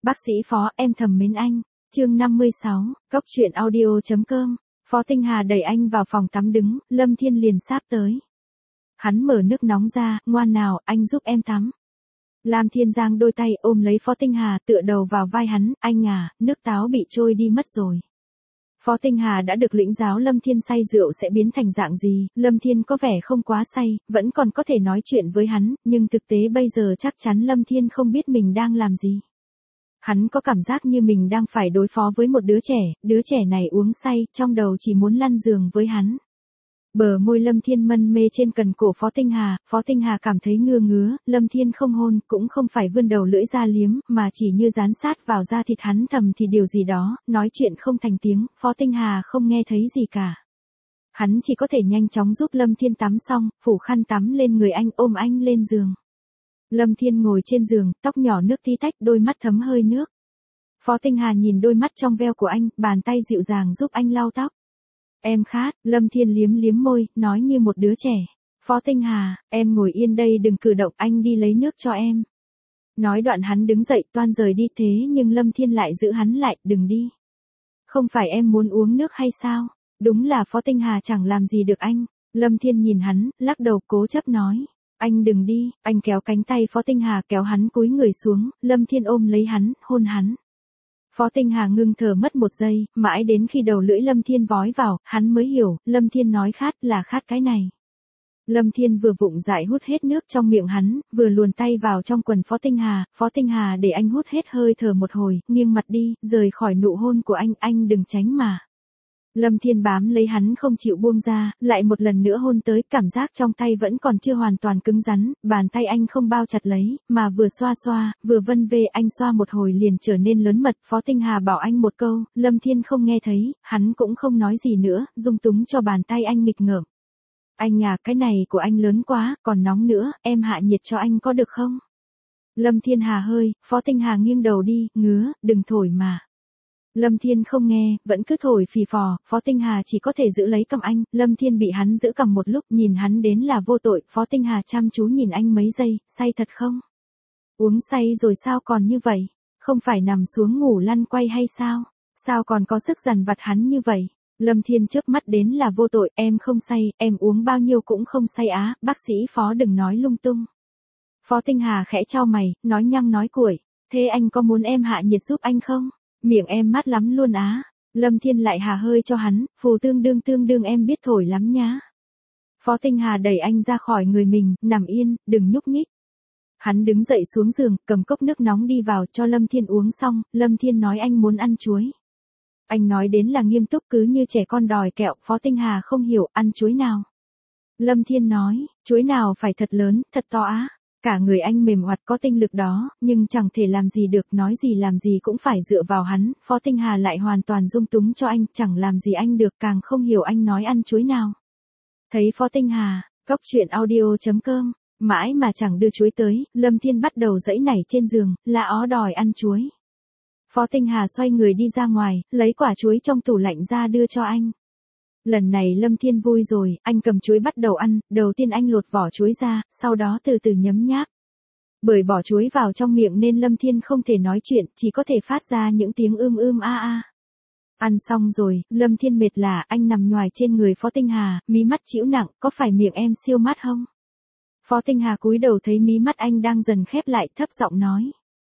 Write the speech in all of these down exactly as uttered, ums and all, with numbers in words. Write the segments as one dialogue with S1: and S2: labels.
S1: Bác sĩ Phó, em thầm mến anh. Chương năm mươi sáu, cốc truyện audio.com. Phó Tinh Hà đẩy anh vào phòng tắm đứng, Lâm Thiên liền sáp tới. Hắn mở nước nóng ra, ngoan nào, anh giúp em tắm. Lam Thiên giang đôi tay ôm lấy Phó Tinh Hà tựa đầu vào vai hắn, anh à, nước táo bị trôi đi mất rồi. Phó Tinh Hà đã được lĩnh giáo Lâm Thiên say rượu sẽ biến thành dạng gì, Lâm Thiên có vẻ không quá say, vẫn còn có thể nói chuyện với hắn, nhưng thực tế bây giờ chắc chắn Lâm Thiên không biết mình đang làm gì. Hắn có cảm giác như mình đang phải đối phó với một đứa trẻ, đứa trẻ này uống say, trong đầu chỉ muốn lăn giường với hắn. Bờ môi Lâm Thiên mân mê trên cần cổ Phó Tinh Hà, Phó Tinh Hà cảm thấy ngứa ngứa, Lâm Thiên không hôn, cũng không phải vươn đầu lưỡi ra liếm, mà chỉ như dán sát vào da thịt hắn thầm thì điều gì đó, nói chuyện không thành tiếng, Phó Tinh Hà không nghe thấy gì cả. Hắn chỉ có thể nhanh chóng giúp Lâm Thiên tắm xong, phủ khăn tắm lên người anh ôm anh lên giường. Lâm Thiên ngồi trên giường, tóc nhỏ nước tí tách, đôi mắt thấm hơi nước. Phó Tinh Hà nhìn đôi mắt trong veo của anh, bàn tay dịu dàng giúp anh lau tóc. Em khát, Lâm Thiên liếm liếm môi, nói như một đứa trẻ. Phó Tinh Hà, em ngồi yên đây đừng cử động, anh đi lấy nước cho em. Nói đoạn hắn đứng dậy toan rời đi thế nhưng Lâm Thiên lại giữ hắn lại, đừng đi. Không phải em muốn uống nước hay sao? Đúng là Phó Tinh Hà chẳng làm gì được anh. Lâm Thiên nhìn hắn, lắc đầu cố chấp nói. Anh đừng đi, anh kéo cánh tay Phó Tinh Hà kéo hắn cúi người xuống, Lâm Thiên ôm lấy hắn, hôn hắn. Phó Tinh Hà ngưng thở mất một giây, mãi đến khi đầu lưỡi Lâm Thiên vói vào, hắn mới hiểu, Lâm Thiên nói khát là khát cái này. Lâm Thiên vừa vụng dại hút hết nước trong miệng hắn, vừa luồn tay vào trong quần Phó Tinh Hà, Phó Tinh Hà để anh hút hết hơi thở một hồi, nghiêng mặt đi, rời khỏi nụ hôn của anh, anh đừng tránh mà. Lâm Thiên bám lấy hắn không chịu buông ra, lại một lần nữa hôn tới, cảm giác trong tay vẫn còn chưa hoàn toàn cứng rắn, bàn tay anh không bao chặt lấy, mà vừa xoa xoa, vừa vân vê anh xoa một hồi liền trở nên lớn mật, Phó Tinh Hà bảo anh một câu, Lâm Thiên không nghe thấy, hắn cũng không nói gì nữa, dung túng cho bàn tay anh nghịch ngợm. Anh à, cái này của anh lớn quá, còn nóng nữa, em hạ nhiệt cho anh có được không? Lâm Thiên hà hơi, Phó Tinh Hà nghiêng đầu đi, ngứa, đừng thổi mà. Lâm Thiên không nghe, vẫn cứ thổi phì phò, Phó Tinh Hà chỉ có thể giữ lấy cầm anh, Lâm Thiên bị hắn giữ cầm một lúc, nhìn hắn đến là vô tội, Phó Tinh Hà chăm chú nhìn anh mấy giây, say thật không? Uống say rồi sao còn như vậy? Không phải nằm xuống ngủ lăn quay hay sao? Sao còn có sức dằn vặt hắn như vậy? Lâm Thiên chớp mắt đến là vô tội, em không say, em uống bao nhiêu cũng không say á, bác sĩ Phó đừng nói lung tung. Phó Tinh Hà khẽ chau mày, nói nhăng nói cuội, thế anh có muốn em hạ nhiệt giúp anh không? Miệng em mát lắm luôn á. Lâm Thiên lại hà hơi cho hắn, phù tương đương tương đương em biết thổi lắm nhá. Phó Tinh Hà đẩy anh ra khỏi người mình, nằm yên, đừng nhúc nhích. Hắn đứng dậy xuống giường, cầm cốc nước nóng đi vào cho Lâm Thiên uống xong, Lâm Thiên nói anh muốn ăn chuối. Anh nói đến là nghiêm túc cứ như trẻ con đòi kẹo, Phó Tinh Hà không hiểu, ăn chuối nào. Lâm Thiên nói, chuối nào phải thật lớn, thật to á. Cả người anh mềm oặt có tinh lực đó, nhưng chẳng thể làm gì được, nói gì làm gì cũng phải dựa vào hắn, Phó Tinh Hà lại hoàn toàn dung túng cho anh, chẳng làm gì anh được, càng không hiểu anh nói ăn chuối nào. Thấy Phó Tinh Hà, cốc truyện audio.com, mãi mà chẳng đưa chuối tới, Lâm Thiên bắt đầu giãy nảy trên giường, la ó đòi ăn chuối. Phó Tinh Hà xoay người đi ra ngoài, lấy quả chuối trong tủ lạnh ra đưa cho anh. Lần này Lâm Thiên vui rồi, anh cầm chuối bắt đầu ăn, đầu tiên anh lột vỏ chuối ra, sau đó từ từ nhấm nháp. Bởi bỏ chuối vào trong miệng nên Lâm Thiên không thể nói chuyện, chỉ có thể phát ra những tiếng ưm ưm a a. Ăn xong rồi, Lâm Thiên mệt lả, anh nằm nhoài trên người Phó Tinh Hà, mí mắt chĩu nặng, có phải miệng em siêu mát không? Phó Tinh Hà cúi đầu thấy mí mắt anh đang dần khép lại, thấp giọng nói.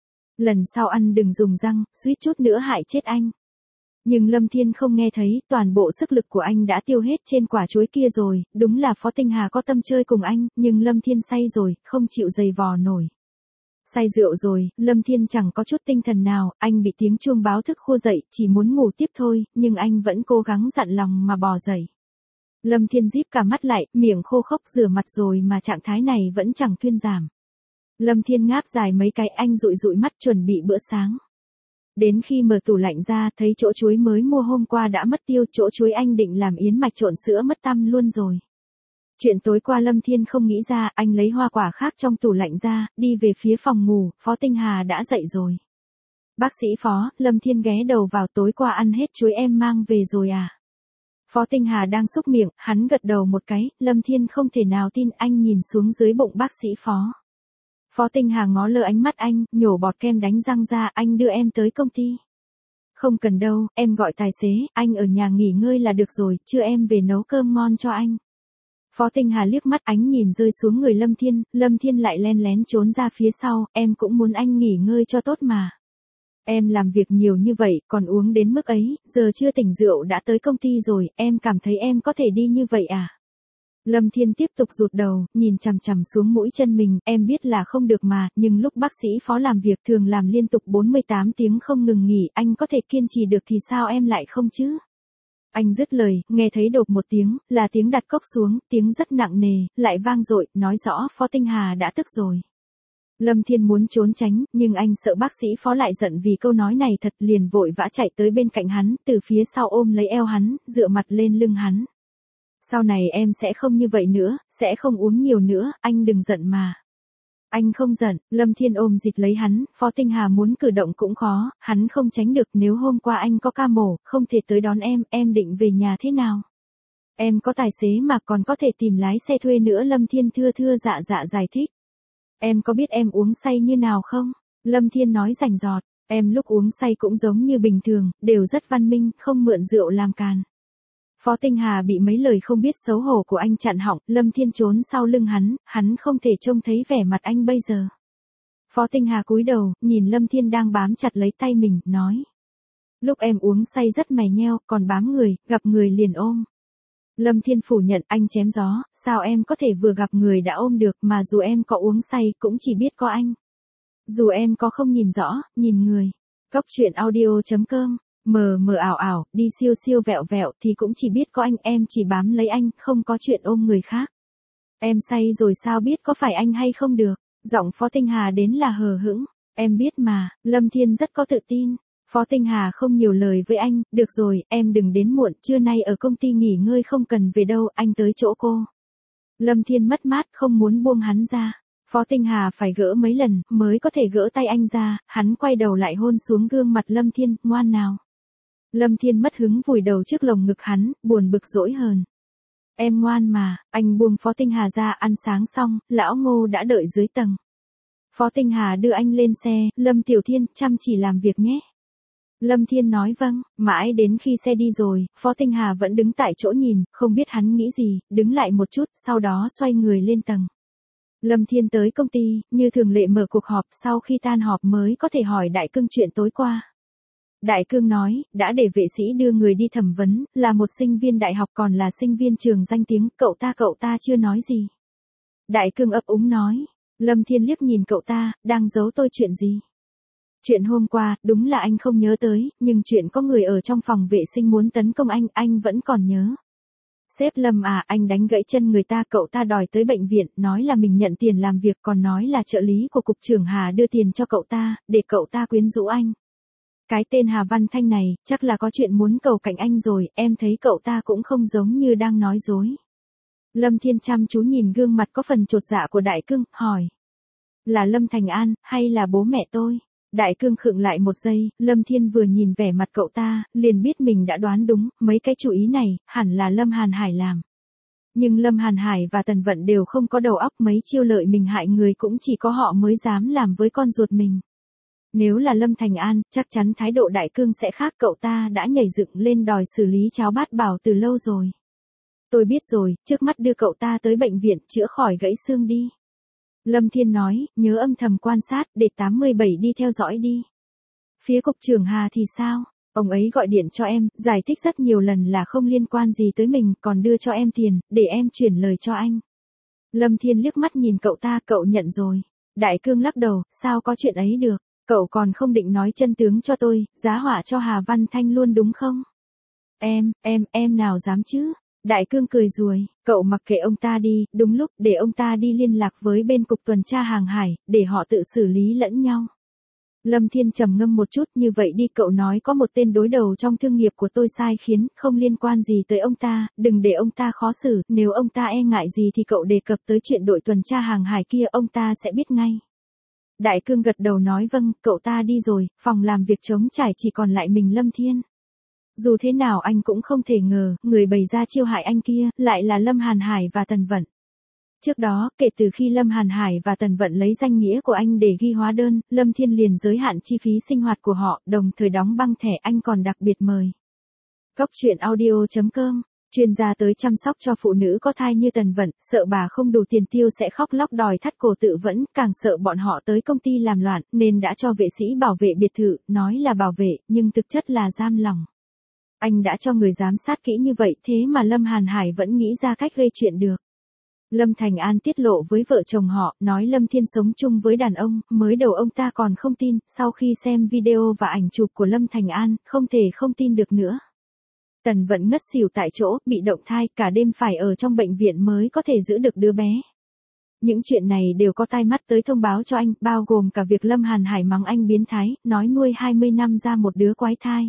S1: Lần sau ăn đừng dùng răng, suýt chút nữa hại chết anh. Nhưng Lâm Thiên không nghe thấy, toàn bộ sức lực của anh đã tiêu hết trên quả chuối kia rồi, đúng là Phó Tinh Hà có tâm chơi cùng anh, nhưng Lâm Thiên say rồi, không chịu giày vò nổi. Say rượu rồi, Lâm Thiên chẳng có chút tinh thần nào, anh bị tiếng chuông báo thức khua dậy, chỉ muốn ngủ tiếp thôi, nhưng anh vẫn cố gắng dặn lòng mà bò dậy. Lâm Thiên díp cả mắt lại, miệng khô khốc rửa mặt rồi mà trạng thái này vẫn chẳng thuyên giảm. Lâm Thiên ngáp dài mấy cái, anh dụi dụi mắt chuẩn bị bữa sáng. Đến khi mở tủ lạnh ra, thấy chỗ chuối mới mua hôm qua đã mất tiêu, chỗ chuối anh định làm yến mạch trộn sữa mất tăm luôn rồi. Chuyện tối qua Lâm Thiên không nghĩ ra, anh lấy hoa quả khác trong tủ lạnh ra, đi về phía phòng ngủ, Phó Tinh Hà đã dậy rồi. Bác sĩ Phó, Lâm Thiên ghé đầu vào, tối qua ăn hết chuối em mang về rồi à? Phó Tinh Hà đang xúc miệng, hắn gật đầu một cái, Lâm Thiên không thể nào tin, anh nhìn xuống dưới bụng bác sĩ Phó. Phó Tinh Hà ngó lơ ánh mắt anh, nhổ bọt kem đánh răng ra, anh đưa em tới công ty. Không cần đâu, em gọi tài xế, anh ở nhà nghỉ ngơi là được rồi, chưa em về nấu cơm ngon cho anh. Phó Tinh Hà liếc mắt ánh nhìn rơi xuống người Lâm Thiên, Lâm Thiên lại len lén trốn ra phía sau, em cũng muốn anh nghỉ ngơi cho tốt mà. Em làm việc nhiều như vậy, còn uống đến mức ấy, giờ chưa tỉnh rượu đã tới công ty rồi, em cảm thấy em có thể đi như vậy à? Lâm Thiên tiếp tục rụt đầu, nhìn chằm chằm xuống mũi chân mình, em biết là không được mà, nhưng lúc bác sĩ Phó làm việc thường làm liên tục bốn mươi tám tiếng không ngừng nghỉ, anh có thể kiên trì được thì sao em lại không chứ? Anh dứt lời, nghe thấy đột một tiếng, là tiếng đặt cốc xuống, tiếng rất nặng nề, lại vang dội, nói rõ Phó Tinh Hà đã tức rồi. Lâm Thiên muốn trốn tránh, nhưng anh sợ bác sĩ Phó lại giận vì câu nói này thật, liền vội vã chạy tới bên cạnh hắn, từ phía sau ôm lấy eo hắn, dựa mặt lên lưng hắn. Sau này em sẽ không như vậy nữa, sẽ không uống nhiều nữa, anh đừng giận mà. Anh không giận, Lâm Thiên ôm dịt lấy hắn, Phó Tinh Hà muốn cử động cũng khó, hắn không tránh được, nếu hôm qua anh có ca mổ, không thể tới đón em, em định về nhà thế nào? Em có tài xế mà còn có thể tìm lái xe thuê nữa, Lâm Thiên thưa thưa dạ dạ giải thích. Em có biết em uống say như nào không? Lâm Thiên nói rành rọt, em lúc uống say cũng giống như bình thường, đều rất văn minh, không mượn rượu làm càn. Phó Tinh Hà bị mấy lời không biết xấu hổ của anh chặn họng, Lâm Thiên trốn sau lưng hắn, hắn không thể trông thấy vẻ mặt anh bây giờ. Phó Tinh Hà cúi đầu, nhìn Lâm Thiên đang bám chặt lấy tay mình, nói. Lúc em uống say rất mè nheo, còn bám người, gặp người liền ôm. Lâm Thiên phủ nhận, anh chém gió, sao em có thể vừa gặp người đã ôm được, mà dù em có uống say cũng chỉ biết có anh. Dù em có không nhìn rõ, nhìn người. Cốc truyện audio chấm com, mờ mờ ảo ảo, đi siêu siêu vẹo vẹo thì cũng chỉ biết có anh, em chỉ bám lấy anh, không có chuyện ôm người khác. Em say rồi sao biết có phải anh hay không được. Giọng Phó Tinh Hà đến là hờ hững. Em biết mà, Lâm Thiên rất có tự tin. Phó Tinh Hà không nhiều lời với anh, được rồi, em đừng đến muộn, trưa nay ở công ty nghỉ ngơi không cần về đâu, anh tới chỗ cô. Lâm Thiên mất mát không muốn buông hắn ra. Phó Tinh Hà phải gỡ mấy lần, mới có thể gỡ tay anh ra, hắn quay đầu lại hôn xuống gương mặt Lâm Thiên, ngoan nào. Lâm Thiên mất hứng vùi đầu trước lồng ngực hắn, buồn bực dỗi hờn. Em ngoan mà, anh buông Phó Tinh Hà ra, ăn sáng xong, lão Ngô đã đợi dưới tầng. Phó Tinh Hà đưa anh lên xe, Lâm Tiểu Thiên, chăm chỉ làm việc nhé. Lâm Thiên nói vâng, mãi đến khi xe đi rồi, Phó Tinh Hà vẫn đứng tại chỗ nhìn, không biết hắn nghĩ gì, đứng lại một chút, sau đó xoay người lên tầng. Lâm Thiên tới công ty, như thường lệ mở cuộc họp, sau khi tan họp mới có thể hỏi Đại Cương chuyện tối qua. Đại Cương nói, đã để vệ sĩ đưa người đi thẩm vấn, là một sinh viên đại học còn là sinh viên trường danh tiếng, cậu ta cậu ta chưa nói gì. Đại Cương ấp úng nói, Lâm Thiên liếc nhìn cậu ta, đang giấu tôi chuyện gì? Chuyện hôm qua, đúng là anh không nhớ tới, nhưng chuyện có người ở trong phòng vệ sinh muốn tấn công anh, anh vẫn còn nhớ. Sếp Lâm à, anh đánh gãy chân người ta, cậu ta đòi tới bệnh viện, nói là mình nhận tiền làm việc, còn nói là trợ lý của cục trưởng Hà đưa tiền cho cậu ta, để cậu ta quyến rũ anh. Cái tên Hà Văn Thanh này, chắc là có chuyện muốn cầu cạnh anh rồi, em thấy cậu ta cũng không giống như đang nói dối. Lâm Thiên chăm chú nhìn gương mặt có phần chột dạ của Đại Cương, hỏi. Là Lâm Thành An, hay là bố mẹ tôi? Đại Cương khựng lại một giây, Lâm Thiên vừa nhìn vẻ mặt cậu ta, liền biết mình đã đoán đúng, mấy cái chủ ý này, hẳn là Lâm Hàn Hải làm. Nhưng Lâm Hàn Hải và Tần Vận đều không có đầu óc, mấy chiêu lợi mình hại người cũng chỉ có họ mới dám làm với con ruột mình. Nếu là Lâm Thành An, chắc chắn thái độ Đại Cương sẽ khác, cậu ta đã nhảy dựng lên đòi xử lý cháo bát bảo từ lâu rồi. Tôi biết rồi, trước mắt đưa cậu ta tới bệnh viện, chữa khỏi gãy xương đi. Lâm Thiên nói, nhớ âm thầm quan sát, để tám mươi bảy đi theo dõi đi. Phía cục trưởng Hà thì sao? Ông ấy gọi điện cho em, giải thích rất nhiều lần là không liên quan gì tới mình, còn đưa cho em tiền, để em chuyển lời cho anh. Lâm Thiên liếc mắt nhìn cậu ta, cậu nhận rồi. Đại Cương lắc đầu, sao có chuyện ấy được, cậu còn không định nói chân tướng cho tôi, giá họa cho Hà Văn Thanh luôn đúng không? Em, em, em nào dám chứ? Đại Cương cười ruồi, cậu mặc kệ ông ta đi, đúng lúc, để ông ta đi liên lạc với bên cục tuần tra hàng hải, để họ tự xử lý lẫn nhau. Lâm Thiên trầm ngâm một chút, như vậy đi, cậu nói có một tên đối đầu trong thương nghiệp của tôi sai khiến, không liên quan gì tới ông ta, đừng để ông ta khó xử, nếu ông ta e ngại gì thì cậu đề cập tới chuyện đội tuần tra hàng hải kia, ông ta sẽ biết ngay. Đại Cương gật đầu nói vâng, cậu ta đi rồi, phòng làm việc trống trải chỉ còn lại mình Lâm Thiên. Dù thế nào anh cũng không thể ngờ, người bày ra chiêu hại anh kia, lại là Lâm Hàn Hải và Tần Vận. Trước đó, kể từ khi Lâm Hàn Hải và Tần Vận lấy danh nghĩa của anh để ghi hóa đơn, Lâm Thiên liền giới hạn chi phí sinh hoạt của họ, đồng thời đóng băng thẻ anh còn đặc biệt mời. Cốc truyện audio chấm com, chuyên gia tới chăm sóc cho phụ nữ có thai như Tần Vận, sợ bà không đủ tiền tiêu sẽ khóc lóc đòi thắt cổ tự vẫn, càng sợ bọn họ tới công ty làm loạn, nên đã cho vệ sĩ bảo vệ biệt thự, nói là bảo vệ, nhưng thực chất là giam lỏng. Anh đã cho người giám sát kỹ như vậy, thế mà Lâm Hàn Hải vẫn nghĩ ra cách gây chuyện được. Lâm Thành An tiết lộ với vợ chồng họ, nói Lâm Thiên sống chung với đàn ông, mới đầu ông ta còn không tin, sau khi xem video và ảnh chụp của Lâm Thành An, không thể không tin được nữa. Tần Vận ngất xỉu tại chỗ, bị động thai, cả đêm phải ở trong bệnh viện mới có thể giữ được đứa bé. Những chuyện này đều có tai mắt tới thông báo cho anh, bao gồm cả việc Lâm Hàn Hải mắng anh biến thái, nói nuôi hai mươi năm ra một đứa quái thai.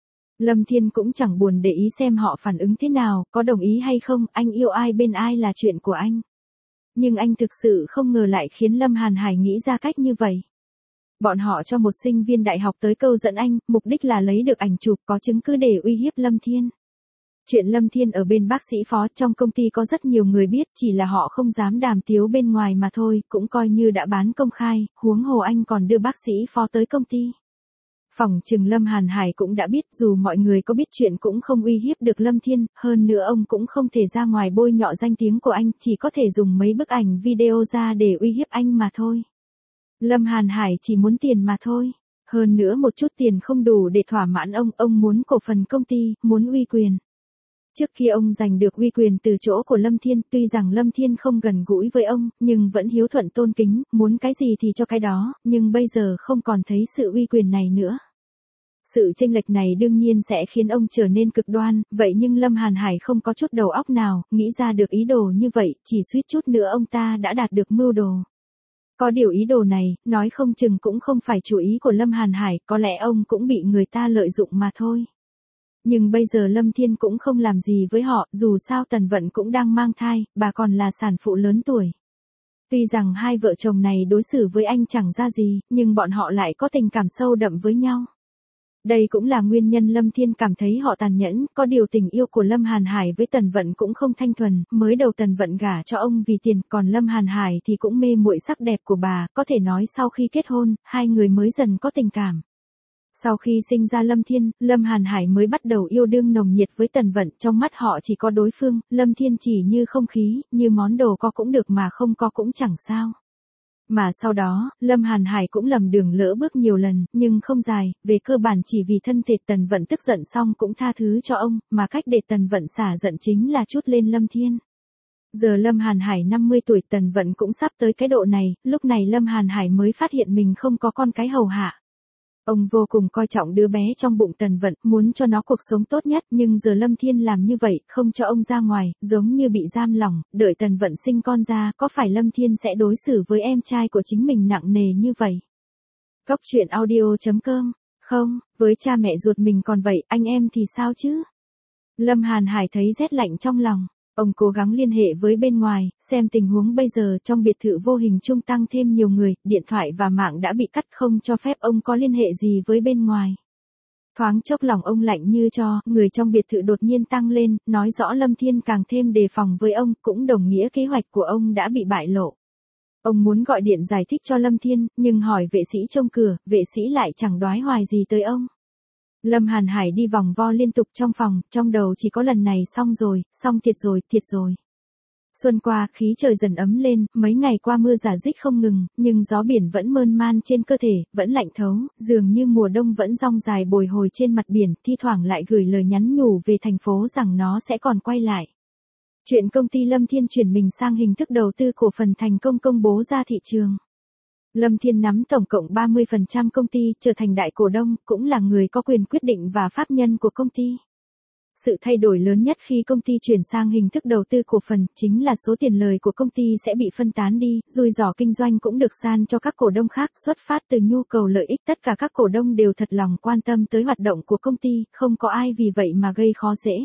S1: Lâm Thiên cũng chẳng buồn để ý xem họ phản ứng thế nào, có đồng ý hay không, anh yêu ai bên ai là chuyện của anh. Nhưng anh thực sự không ngờ lại khiến Lâm Hàn Hải nghĩ ra cách như vậy. Bọn họ cho một sinh viên đại học tới câu dẫn anh, mục đích là lấy được ảnh chụp có chứng cứ để uy hiếp Lâm Thiên. Chuyện Lâm Thiên ở bên bác sĩ phó trong công ty có rất nhiều người biết, chỉ là họ không dám đàm tiếu bên ngoài mà thôi, cũng coi như đã bán công khai, huống hồ anh còn đưa bác sĩ phó tới công ty. Phỏng chừng Lâm Hàn Hải cũng đã biết, dù mọi người có biết chuyện cũng không uy hiếp được Lâm Thiên, hơn nữa ông cũng không thể ra ngoài bôi nhọ danh tiếng của anh, chỉ có thể dùng mấy bức ảnh video ra để uy hiếp anh mà thôi. Lâm Hàn Hải chỉ muốn tiền mà thôi. Hơn nữa một chút tiền không đủ để thỏa mãn ông, ông muốn cổ phần công ty, muốn uy quyền. Trước khi ông giành được uy quyền từ chỗ của Lâm Thiên, tuy rằng Lâm Thiên không gần gũi với ông, nhưng vẫn hiếu thuận tôn kính, muốn cái gì thì cho cái đó, nhưng bây giờ không còn thấy sự uy quyền này nữa. Sự chênh lệch này đương nhiên sẽ khiến ông trở nên cực đoan, vậy nhưng Lâm Hàn Hải không có chút đầu óc nào, nghĩ ra được ý đồ như vậy, chỉ suýt chút nữa ông ta đã đạt được mưu đồ. Có điều ý đồ này, nói không chừng cũng không phải chủ ý của Lâm Hàn Hải, có lẽ ông cũng bị người ta lợi dụng mà thôi. Nhưng bây giờ Lâm Thiên cũng không làm gì với họ, dù sao Tần Vận cũng đang mang thai, bà còn là sản phụ lớn tuổi. Tuy rằng hai vợ chồng này đối xử với anh chẳng ra gì, nhưng bọn họ lại có tình cảm sâu đậm với nhau. Đây cũng là nguyên nhân Lâm Thiên cảm thấy họ tàn nhẫn, có điều tình yêu của Lâm Hàn Hải với Tần Vận cũng không thanh thuần, mới đầu Tần Vận gả cho ông vì tiền, còn Lâm Hàn Hải thì cũng mê muội sắc đẹp của bà, có thể nói sau khi kết hôn, hai người mới dần có tình cảm. Sau khi sinh ra Lâm Thiên, Lâm Hàn Hải mới bắt đầu yêu đương nồng nhiệt với Tần Vận, trong mắt họ chỉ có đối phương, Lâm Thiên chỉ như không khí, như món đồ có cũng được mà không có cũng chẳng sao. Mà sau đó, Lâm Hàn Hải cũng lầm đường lỡ bước nhiều lần, nhưng không dài, về cơ bản chỉ vì thân thể Tần Vận tức giận xong cũng tha thứ cho ông, mà cách để Tần Vận xả giận chính là trút lên Lâm Thiên. Giờ Lâm Hàn Hải năm mươi tuổi, Tần Vận cũng sắp tới cái độ này, lúc này Lâm Hàn Hải mới phát hiện mình không có con cái hầu hạ. Ông vô cùng coi trọng đứa bé trong bụng Tần Vận, muốn cho nó cuộc sống tốt nhất, nhưng giờ Lâm Thiên làm như vậy, không cho ông ra ngoài, giống như bị giam lỏng, đợi Tần Vận sinh con ra, có phải Lâm Thiên sẽ đối xử với em trai của chính mình nặng nề như vậy? Cốc truyện audio chấm com, không, với cha mẹ ruột mình còn vậy, anh em thì sao chứ? Lâm Hàn Hải thấy rét lạnh trong lòng. Ông cố gắng liên hệ với bên ngoài, xem tình huống bây giờ trong biệt thự vô hình trung tăng thêm nhiều người, điện thoại và mạng đã bị cắt không cho phép ông có liên hệ gì với bên ngoài. Thoáng chốc lòng ông lạnh như tro, người trong biệt thự đột nhiên tăng lên, nói rõ Lâm Thiên càng thêm đề phòng với ông, cũng đồng nghĩa kế hoạch của ông đã bị bại lộ. Ông muốn gọi điện giải thích cho Lâm Thiên, nhưng hỏi vệ sĩ trông cửa, vệ sĩ lại chẳng đoái hoài gì tới ông. Lâm Hàn Hải đi vòng vo liên tục trong phòng, trong đầu chỉ có lần này xong rồi, xong thiệt rồi, thiệt rồi. Xuân qua, khí trời dần ấm lên, mấy ngày qua mưa rả rích không ngừng, nhưng gió biển vẫn mơn man trên cơ thể, vẫn lạnh thấu, dường như mùa đông vẫn rong dài bồi hồi trên mặt biển, thi thoảng lại gửi lời nhắn nhủ về thành phố rằng nó sẽ còn quay lại. Chuyện công ty Lâm Thiên chuyển mình sang hình thức đầu tư cổ phần thành công công bố ra thị trường. Lâm Thiên nắm tổng cộng ba mươi phần trăm công ty, trở thành đại cổ đông, cũng là người có quyền quyết định và pháp nhân của công ty. Sự thay đổi lớn nhất khi công ty chuyển sang hình thức đầu tư cổ phần, chính là số tiền lời của công ty sẽ bị phân tán đi, rủi ro kinh doanh cũng được san cho các cổ đông khác, xuất phát từ nhu cầu lợi ích, tất cả các cổ đông đều thật lòng quan tâm tới hoạt động của công ty, không có ai vì vậy mà gây khó dễ.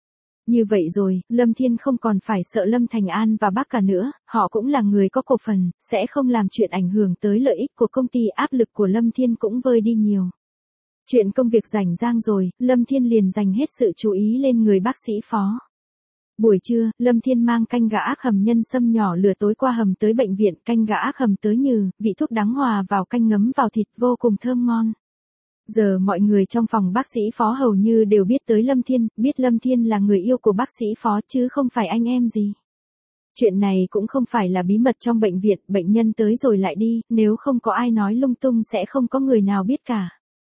S1: Như vậy rồi, Lâm Thiên không còn phải sợ Lâm Thành An và bác cả nữa, họ cũng là người có cổ phần, sẽ không làm chuyện ảnh hưởng tới lợi ích của công ty, áp lực của Lâm Thiên cũng vơi đi nhiều. Chuyện công việc rảnh rang rồi, Lâm Thiên liền dành hết sự chú ý lên người bác sĩ phó. Buổi trưa, Lâm Thiên mang canh gà ác hầm nhân sâm nhỏ lửa tối qua hầm tới bệnh viện, canh gà ác hầm tới nhừ, vị thuốc đắng hòa vào canh ngấm vào thịt vô cùng thơm ngon. Giờ mọi người trong phòng bác sĩ Phó hầu như đều biết tới Lâm Thiên, biết Lâm Thiên là người yêu của bác sĩ Phó chứ không phải anh em gì. Chuyện này cũng không phải là bí mật trong bệnh viện, bệnh nhân tới rồi lại đi, nếu không có ai nói lung tung sẽ không có người nào biết cả.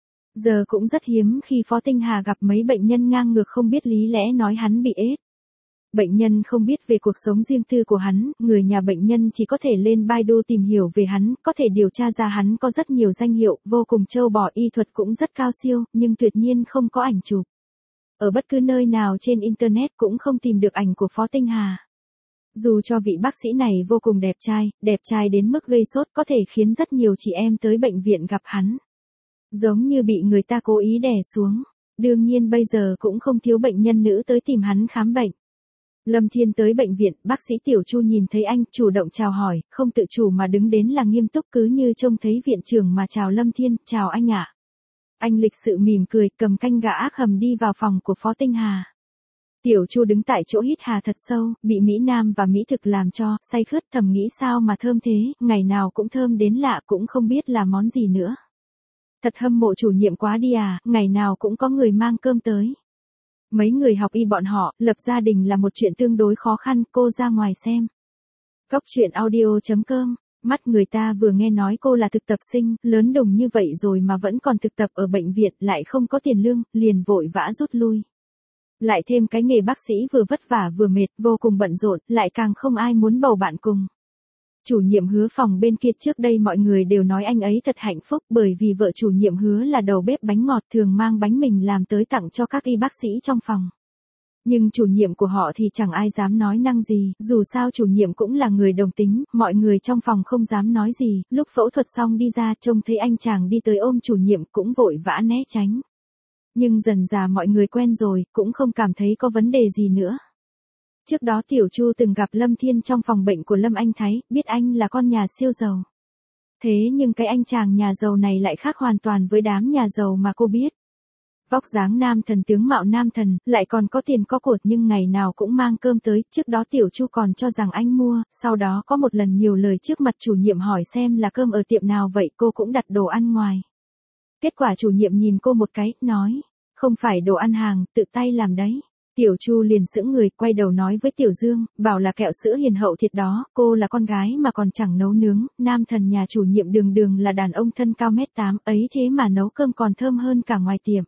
S1: Giờ cũng rất hiếm khi Phó Tinh Hà gặp mấy bệnh nhân ngang ngược không biết lý lẽ nói hắn bị ết. Bệnh nhân không biết về cuộc sống riêng tư của hắn, người nhà bệnh nhân chỉ có thể lên Baidu tìm hiểu về hắn, có thể điều tra ra hắn có rất nhiều danh hiệu, vô cùng trâu bò, y thuật cũng rất cao siêu, nhưng tuyệt nhiên không có ảnh chụp. Ở bất cứ nơi nào trên Internet cũng không tìm được ảnh của Phó Tinh Hà. Dù cho vị bác sĩ này vô cùng đẹp trai, đẹp trai đến mức gây sốt có thể khiến rất nhiều chị em tới bệnh viện gặp hắn. Giống như bị người ta cố ý đè xuống. Đương nhiên bây giờ cũng không thiếu bệnh nhân nữ tới tìm hắn khám bệnh. Lâm Thiên tới bệnh viện, bác sĩ Tiểu Chu nhìn thấy anh, chủ động chào hỏi, không tự chủ mà đứng đến là nghiêm túc cứ như trông thấy viện trưởng mà chào Lâm Thiên, chào anh ạ. Anh lịch sự mỉm cười, cầm canh gà ác hầm đi vào phòng của Phó Tinh Hà. Tiểu Chu đứng tại chỗ hít hà thật sâu, bị Mỹ Nam và Mỹ thực làm cho, say khướt thầm nghĩ sao mà thơm thế, ngày nào cũng thơm đến lạ cũng không biết là món gì nữa. Thật hâm mộ chủ nhiệm quá đi à, ngày nào cũng có người mang cơm tới. Mấy người học y bọn họ, lập gia đình là một chuyện tương đối khó khăn, cô ra ngoài xem. Cóc truyện audio chấm com, mắt người ta vừa nghe nói cô là thực tập sinh, lớn đùng như vậy rồi mà vẫn còn thực tập ở bệnh viện, lại không có tiền lương, liền vội vã rút lui. Lại thêm cái nghề bác sĩ vừa vất vả vừa mệt, vô cùng bận rộn, lại càng không ai muốn bầu bạn cùng. Chủ nhiệm Hứa phòng bên kia trước đây mọi người đều nói anh ấy thật hạnh phúc bởi vì vợ chủ nhiệm Hứa là đầu bếp bánh ngọt thường mang bánh mình làm tới tặng cho các y bác sĩ trong phòng. Nhưng chủ nhiệm của họ thì chẳng ai dám nói năng gì, dù sao chủ nhiệm cũng là người đồng tính, mọi người trong phòng không dám nói gì, lúc phẫu thuật xong đi ra trông thấy anh chàng đi tới ôm chủ nhiệm cũng vội vã né tránh. Nhưng dần dà mọi người quen rồi, cũng không cảm thấy có vấn đề gì nữa. Trước đó Tiểu Chu từng gặp Lâm Thiên trong phòng bệnh của Lâm Anh Thái, biết anh là con nhà siêu giàu. Thế nhưng cái anh chàng nhà giàu này lại khác hoàn toàn với đám nhà giàu mà cô biết. Vóc dáng nam thần tướng mạo nam thần, lại còn có tiền có của nhưng ngày nào cũng mang cơm tới, trước đó Tiểu Chu còn cho rằng anh mua, sau đó có một lần nhiều lời trước mặt chủ nhiệm hỏi xem là cơm ở tiệm nào vậy cô cũng đặt đồ ăn ngoài. Kết quả chủ nhiệm nhìn cô một cái, nói, không phải đồ ăn hàng, tự tay làm đấy. Tiểu Chu liền sững người, quay đầu nói với Tiểu Dương, bảo là kẹo sữa hiền hậu thiệt đó, cô là con gái mà còn chẳng nấu nướng, nam thần nhà chủ nhiệm đường đường là đàn ông thân cao mét tám, ấy thế mà nấu cơm còn thơm hơn cả ngoài tiệm.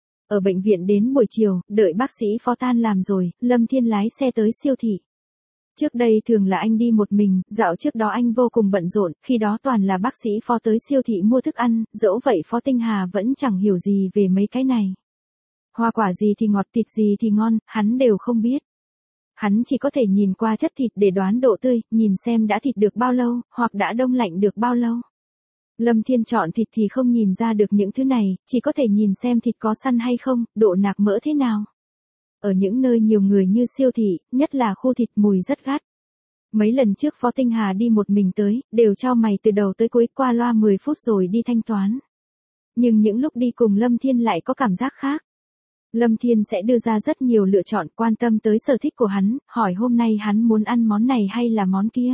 S1: Ở bệnh viện đến buổi chiều, đợi bác sĩ Phó tan làm rồi, Lâm Thiên lái xe tới siêu thị. Trước đây thường là anh đi một mình, dạo trước đó anh vô cùng bận rộn, khi đó toàn là bác sĩ Phó tới siêu thị mua thức ăn, dẫu vậy Phó Tinh Hà vẫn chẳng hiểu gì về mấy cái này. Hoa quả gì thì ngọt, thịt gì thì ngon, hắn đều không biết. Hắn chỉ có thể nhìn qua chất thịt để đoán độ tươi, nhìn xem đã thịt được bao lâu, hoặc đã đông lạnh được bao lâu. Lâm Thiên chọn thịt thì không nhìn ra được những thứ này, chỉ có thể nhìn xem thịt có săn hay không, độ nạc mỡ thế nào. Ở những nơi nhiều người như siêu thị, nhất là khu thịt mùi rất gắt. Mấy lần trước Phó Tinh Hà đi một mình tới, đều trao mày từ đầu tới cuối qua loa mười phút rồi đi thanh toán. Nhưng những lúc đi cùng Lâm Thiên lại có cảm giác khác. Lâm Thiên sẽ đưa ra rất nhiều lựa chọn quan tâm tới sở thích của hắn, hỏi hôm nay hắn muốn ăn món này hay là món kia.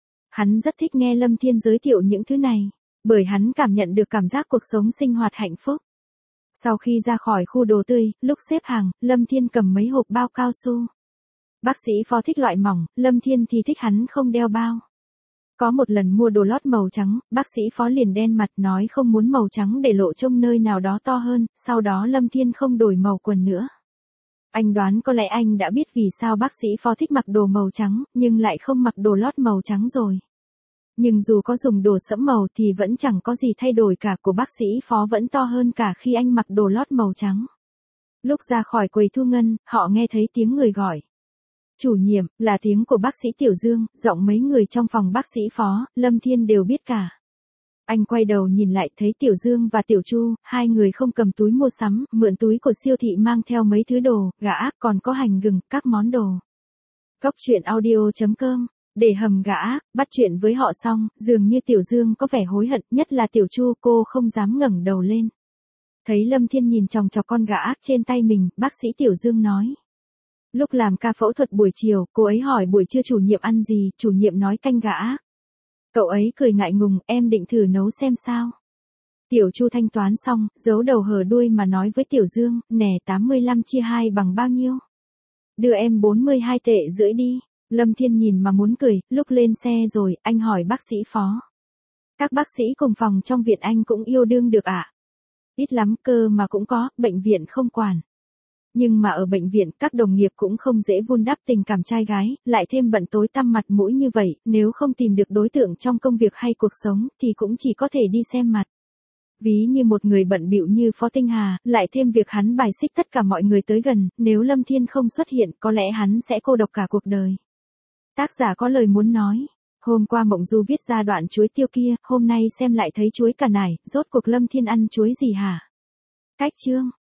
S1: Hắn rất thích nghe Lâm Thiên giới thiệu những thứ này, bởi hắn cảm nhận được cảm giác cuộc sống sinh hoạt hạnh phúc. Sau khi ra khỏi khu đồ tươi, lúc xếp hàng, Lâm Thiên cầm mấy hộp bao cao su. Bác sĩ Phó thích loại mỏng, Lâm Thiên thì thích hắn không đeo bao. Có một lần mua đồ lót màu trắng, bác sĩ Phó liền đen mặt nói không muốn màu trắng để lộ trông nơi nào đó to hơn, sau đó Lâm Thiên không đổi màu quần nữa. Anh đoán có lẽ anh đã biết vì sao bác sĩ Phó thích mặc đồ màu trắng, nhưng lại không mặc đồ lót màu trắng rồi. Nhưng dù có dùng đồ sẫm màu thì vẫn chẳng có gì thay đổi cả, của bác sĩ Phó vẫn to hơn cả khi anh mặc đồ lót màu trắng. Lúc ra khỏi quầy thu ngân, họ nghe thấy tiếng người gọi. Chủ nhiệm, là tiếng của bác sĩ Tiểu Dương, giọng mấy người trong phòng bác sĩ Phó, Lâm Thiên đều biết cả. Anh quay đầu nhìn lại thấy Tiểu Dương và Tiểu Chu, hai người không cầm túi mua sắm, mượn túi của siêu thị mang theo mấy thứ đồ, gà ác còn có hành gừng, các món đồ. Cóc truyện audio chấm com, để hầm gà ác, bắt chuyện với họ xong, dường như Tiểu Dương có vẻ hối hận, nhất là Tiểu Chu cô không dám ngẩng đầu lên. Thấy Lâm Thiên nhìn chòng chọc con gà ác trên tay mình, bác sĩ Tiểu Dương nói. Lúc làm ca phẫu thuật buổi chiều, cô ấy hỏi buổi trưa chủ nhiệm ăn gì, chủ nhiệm nói canh gà ác. Cậu ấy cười ngại ngùng, em định thử nấu xem sao. Tiểu Chu thanh toán xong, giấu đầu hở đuôi mà nói với Tiểu Dương, nè tám mươi lăm chia hai bằng bao nhiêu? Đưa em bốn mươi hai tệ rưỡi đi. Lâm Thiên nhìn mà muốn cười, lúc lên xe rồi, anh hỏi bác sĩ phó. Các bác sĩ cùng phòng trong viện anh cũng yêu đương được ạ? À? Ít lắm cơ mà cũng có, bệnh viện không quản. Nhưng mà ở bệnh viện, các đồng nghiệp cũng không dễ vun đắp tình cảm trai gái, lại thêm bận tối tăm mặt mũi như vậy, nếu không tìm được đối tượng trong công việc hay cuộc sống, thì cũng chỉ có thể đi xem mặt. Ví như một người bận bịu như Phó Tinh Hà, lại thêm việc hắn bài xích tất cả mọi người tới gần, nếu Lâm Thiên không xuất hiện, có lẽ hắn sẽ cô độc cả cuộc đời. Tác giả có lời muốn nói. Hôm qua Mộng Du viết ra đoạn chuối tiêu kia, hôm nay xem lại thấy chuối cà nải, rốt cuộc Lâm Thiên ăn chuối gì hả? Cách chương